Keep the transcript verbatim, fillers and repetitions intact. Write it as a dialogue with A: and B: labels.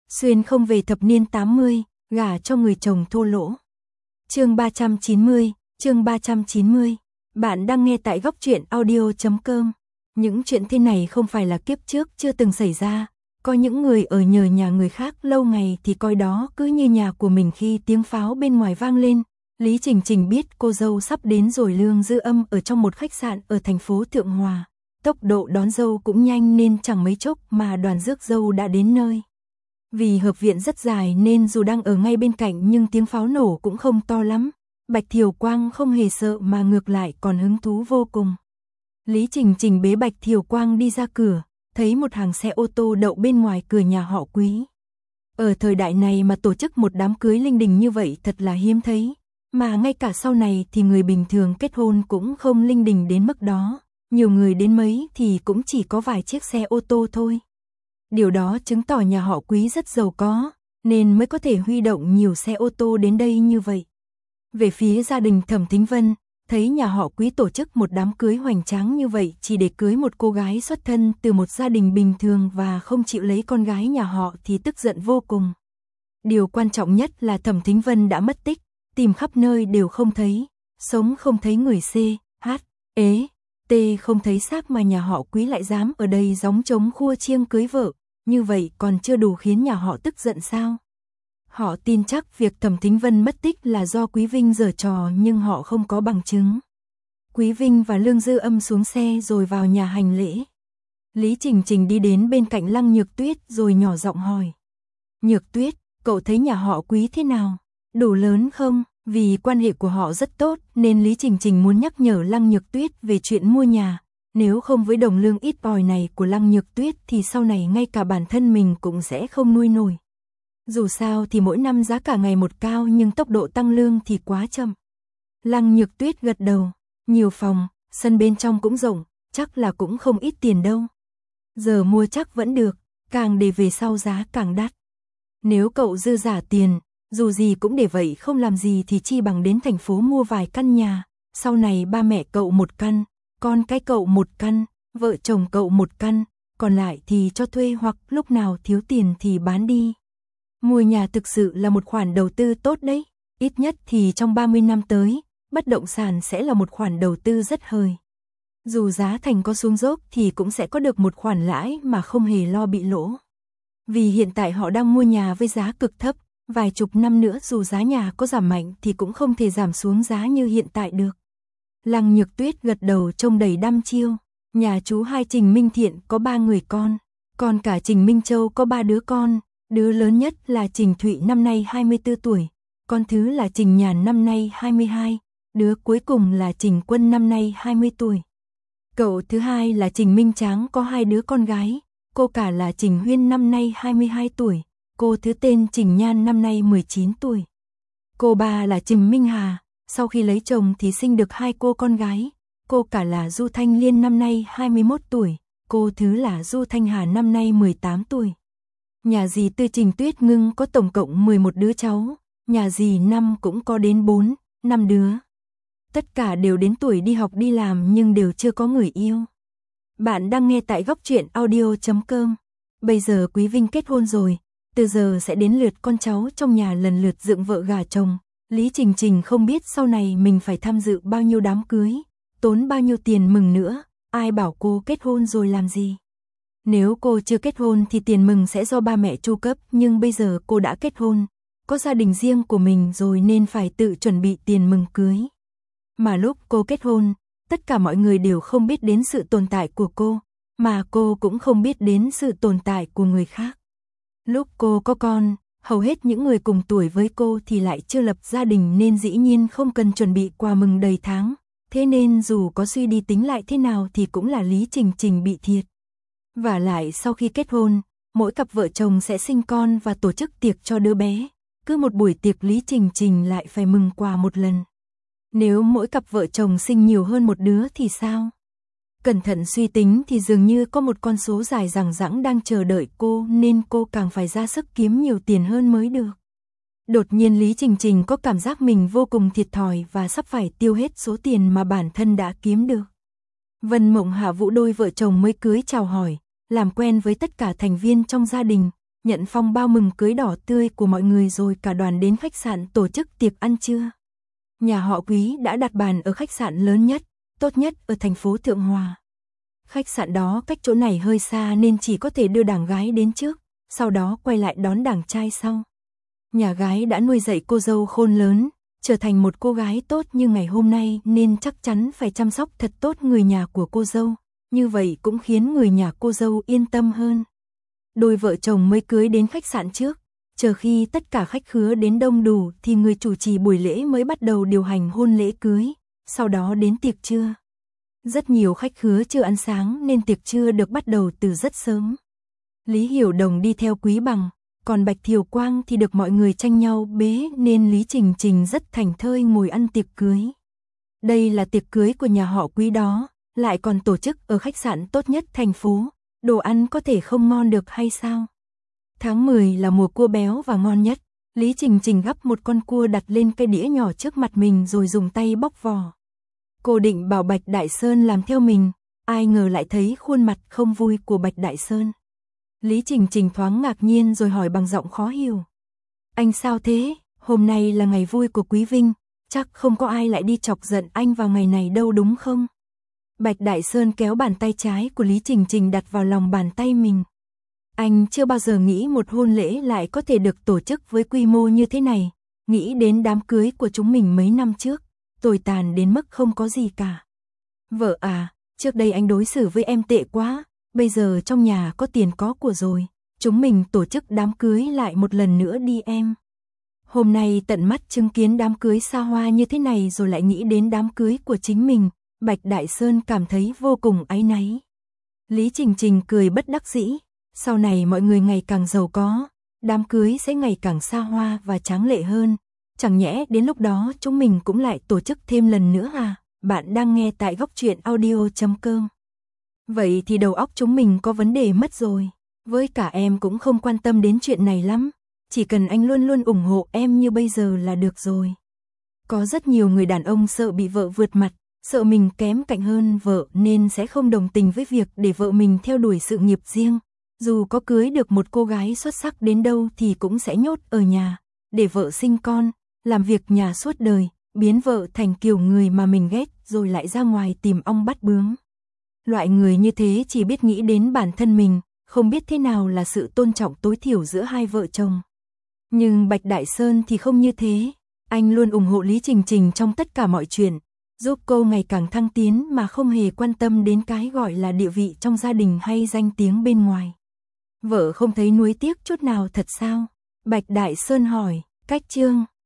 A: Xuyên không về thập niên tám mươi, gả cho người chồng thô lỗ. Chương ba trăm chín mươi, chương ba trăm chín mươi. Bạn đang nghe tại góc truyện audio chấm com. Những chuyện thế này không phải là kiếp trước chưa từng xảy ra. Có những người ở nhờ nhà người khác lâu ngày thì coi đó cứ như nhà của mình. Khi tiếng pháo bên ngoài vang lên, Lý Trình Trình biết cô dâu sắp đến rồi. Lương Dư Âm ở trong một khách sạn ở thành phố Thượng Hòa. Tốc độ đón dâu cũng nhanh nên chẳng mấy chốc mà đoàn rước dâu đã đến nơi. Vì hợp viện rất dài nên dù đang ở ngay bên cạnh nhưng tiếng pháo nổ cũng không to lắm. Bạch Thiều Quang không hề sợ mà ngược lại còn hứng thú vô cùng. Lý Trình Trình bế Bạch Thiều Quang đi ra cửa, thấy một hàng xe ô tô đậu bên ngoài cửa nhà họ Quý. Ở thời đại này mà tổ chức một đám cưới linh đình như vậy thật là hiếm thấy. Mà ngay cả sau này thì người bình thường kết hôn cũng không linh đình đến mức đó. Nhiều người đến mấy thì cũng chỉ có vài chiếc xe ô tô thôi. Điều đó chứng tỏ nhà họ Quý rất giàu có, nên mới có thể huy động nhiều xe ô tô đến đây như vậy. Về phía gia đình Thẩm Thính Vân, thấy nhà họ Quý tổ chức một đám cưới hoành tráng như vậy chỉ để cưới một cô gái xuất thân từ một gia đình bình thường và không chịu lấy con gái nhà họ thì tức giận vô cùng. Điều quan trọng nhất là Thẩm Thính Vân đã mất tích, tìm khắp nơi đều không thấy, sống không thấy người C, H, ế, T không thấy xác mà nhà họ Quý lại dám ở đây gióng trống khua chiêng cưới vợ. Như vậy còn chưa đủ khiến nhà họ tức giận sao? Họ tin chắc việc Thẩm Thính Vân mất tích là do Quý Vinh giở trò nhưng họ không có bằng chứng. Quý Vinh và Lương Dư Âm xuống xe rồi vào nhà hành lễ. Lý Trình Trình đi đến bên cạnh Lăng Nhược Tuyết rồi nhỏ giọng hỏi. Nhược Tuyết, cậu thấy nhà họ Quý thế nào? Đủ lớn không? Vì quan hệ của họ rất tốt nên Lý Trình Trình muốn nhắc nhở Lăng Nhược Tuyết về chuyện mua nhà. Nếu không với đồng lương ít ỏi này của Lăng Nhược Tuyết thì sau này ngay cả bản thân mình cũng sẽ không nuôi nổi. Dù sao thì mỗi năm giá cả ngày một cao nhưng tốc độ tăng lương thì quá chậm. Lăng Nhược Tuyết gật đầu, nhiều phòng, sân bên trong cũng rộng, chắc là cũng không ít tiền đâu. Giờ mua chắc vẫn được, càng để về sau giá càng đắt. Nếu cậu dư giả tiền, dù gì cũng để vậy không làm gì thì chi bằng đến thành phố mua vài căn nhà, sau này ba mẹ cậu một căn. Con cái cậu một căn, vợ chồng cậu một căn, còn lại thì cho thuê hoặc lúc nào thiếu tiền thì bán đi. Mua nhà thực sự là một khoản đầu tư tốt đấy, ít nhất thì trong ba mươi năm tới, bất động sản sẽ là một khoản đầu tư rất hời. Dù giá thành có xuống dốc thì cũng sẽ có được một khoản lãi mà không hề lo bị lỗ. Vì hiện tại họ đang mua nhà với giá cực thấp, vài chục năm nữa dù giá nhà có giảm mạnh thì cũng không thể giảm xuống giá như hiện tại được. Lăng Nhược Tuyết gật đầu trông đầy đăm chiêu. Nhà chú hai Trình Minh Thiện có ba người con, còn cả Trình Minh Châu có ba đứa con. Đứa lớn nhất là Trình Thụy năm nay hai mươi tư tuổi, con thứ là Trình Nhàn năm nay hai mươi hai, đứa cuối cùng là Trình Quân năm nay hai mươi tuổi. Cậu thứ hai là Trình Minh Tráng có hai đứa con gái, cô cả là Trình Huyên năm nay hai mươi hai tuổi, cô thứ tên Trình Nhan năm nay mười chín tuổi. Cô ba là Trình Minh Hà. Sau khi lấy chồng thì sinh được hai cô con gái, cô cả là Du Thanh Liên năm nay hai mươi mốt tuổi, cô thứ là Du Thanh Hà năm nay mười tám tuổi. Nhà dì Tư Trình Tuyết Ngưng có tổng cộng mười một đứa cháu, nhà dì Năm cũng có đến bốn, năm đứa. Tất cả đều đến tuổi đi học đi làm nhưng đều chưa có người yêu. Bạn đang nghe tại góc truyện audio chấm com. Bây giờ Quý Vinh kết hôn rồi, từ giờ sẽ đến lượt con cháu trong nhà lần lượt dựng vợ gả chồng. Lý Trình Trình không biết sau này mình phải tham dự bao nhiêu đám cưới, tốn bao nhiêu tiền mừng nữa, ai bảo cô kết hôn rồi làm gì. Nếu cô chưa kết hôn thì tiền mừng sẽ do ba mẹ chu cấp, nhưng bây giờ cô đã kết hôn, có gia đình riêng của mình rồi nên phải tự chuẩn bị tiền mừng cưới. Mà lúc cô kết hôn, tất cả mọi người đều không biết đến sự tồn tại của cô, mà cô cũng không biết đến sự tồn tại của người khác. Lúc cô có con, hầu hết những người cùng tuổi với cô thì lại chưa lập gia đình nên dĩ nhiên không cần chuẩn bị quà mừng đầy tháng. Thế nên dù có suy đi tính lại thế nào thì cũng là Lý Trình Trình bị thiệt. Và lại sau khi kết hôn, mỗi cặp vợ chồng sẽ sinh con và tổ chức tiệc cho đứa bé. Cứ một buổi tiệc Lý Trình Trình lại phải mừng quà một lần. Nếu mỗi cặp vợ chồng sinh nhiều hơn một đứa thì sao? Cẩn thận suy tính thì dường như có một con số dài dằng dẵng đang chờ đợi cô nên cô càng phải ra sức kiếm nhiều tiền hơn mới được. Đột nhiên Lý Trình Trình có cảm giác mình vô cùng thiệt thòi và sắp phải tiêu hết số tiền mà bản thân đã kiếm được. Vân Mộng Hạ Vũ đôi vợ chồng mới cưới chào hỏi, làm quen với tất cả thành viên trong gia đình, nhận phong bao mừng cưới đỏ tươi của mọi người rồi cả đoàn đến khách sạn tổ chức tiệc ăn trưa. Nhà họ Quý đã đặt bàn ở khách sạn lớn nhất, tốt nhất ở thành phố Thượng Hòa. Khách sạn đó cách chỗ này hơi xa nên chỉ có thể đưa đảng gái đến trước, sau đó quay lại đón đảng trai sau. Nhà gái đã nuôi dạy cô dâu khôn lớn, trở thành một cô gái tốt như ngày hôm nay nên chắc chắn phải chăm sóc thật tốt người nhà của cô dâu, như vậy cũng khiến người nhà cô dâu yên tâm hơn. Đôi vợ chồng mới cưới đến khách sạn trước, chờ khi tất cả khách khứa đến đông đủ thì người chủ trì buổi lễ mới bắt đầu điều hành hôn lễ cưới, sau đó đến tiệc trưa. Rất nhiều khách khứa chưa ăn sáng nên tiệc trưa được bắt đầu từ rất sớm. Lý Hiểu Đồng đi theo Quý Bằng, còn Bạch Thiều Quang thì được mọi người tranh nhau bế nên Lý Trình Trình rất thảnh thơi ngồi ăn tiệc cưới. Đây là tiệc cưới của nhà họ Quý đó, lại còn tổ chức ở khách sạn tốt nhất thành phố, đồ ăn có thể không ngon được hay sao? Tháng mười là mùa cua béo và ngon nhất, Lý Trình Trình gắp một con cua đặt lên cái đĩa nhỏ trước mặt mình rồi dùng tay bóc vỏ. Cô định bảo Bạch Đại Sơn làm theo mình, ai ngờ lại thấy khuôn mặt không vui của Bạch Đại Sơn. Lý Trình Trình thoáng ngạc nhiên rồi hỏi bằng giọng khó hiểu. Anh sao thế, hôm nay là ngày vui của Quý Vinh, chắc không có ai lại đi chọc giận anh vào ngày này đâu đúng không? Bạch Đại Sơn kéo bàn tay trái của Lý Trình Trình đặt vào lòng bàn tay mình. Anh chưa bao giờ nghĩ một hôn lễ lại có thể được tổ chức với quy mô như thế này, nghĩ đến đám cưới của chúng mình mấy năm trước, tồi tàn đến mức không có gì cả. Vợ à, trước đây anh đối xử với em tệ quá, bây giờ trong nhà có tiền có của rồi, chúng mình tổ chức đám cưới lại một lần nữa đi em. Hôm nay tận mắt chứng kiến đám cưới xa hoa như thế này rồi lại nghĩ đến đám cưới của chính mình, Bạch Đại Sơn cảm thấy vô cùng áy náy. Lý Trình Trình cười bất đắc dĩ, sau này mọi người ngày càng giàu có, đám cưới sẽ ngày càng xa hoa và tráng lệ hơn, chẳng nhẽ đến lúc đó chúng mình cũng lại tổ chức thêm lần nữa à? Bạn đang nghe tại góc truyện audio chấm com. Vậy thì đầu óc chúng mình có vấn đề mất rồi, với cả em cũng không quan tâm đến chuyện này lắm, chỉ cần anh luôn luôn ủng hộ em như bây giờ là được rồi. Có rất nhiều người đàn ông sợ bị vợ vượt mặt, sợ mình kém cạnh hơn vợ nên sẽ không đồng tình với việc để vợ mình theo đuổi sự nghiệp riêng. Dù có cưới được một cô gái xuất sắc đến đâu thì cũng sẽ nhốt ở nhà, để vợ sinh con, làm việc nhà suốt đời, biến vợ thành kiểu người mà mình ghét rồi lại ra ngoài tìm ong bắt bướm. Loại người như thế chỉ biết nghĩ đến bản thân mình, không biết thế nào là sự tôn trọng tối thiểu giữa hai vợ chồng. Nhưng Bạch Đại Sơn thì không như thế, anh luôn ủng hộ Lý Trình Trình trong tất cả mọi chuyện, giúp cô ngày càng thăng tiến mà không hề quan tâm đến cái gọi là địa vị trong gia đình hay danh tiếng bên ngoài. Vợ không thấy nuối tiếc chút nào thật sao? Bạch Đại Sơn hỏi, cách chương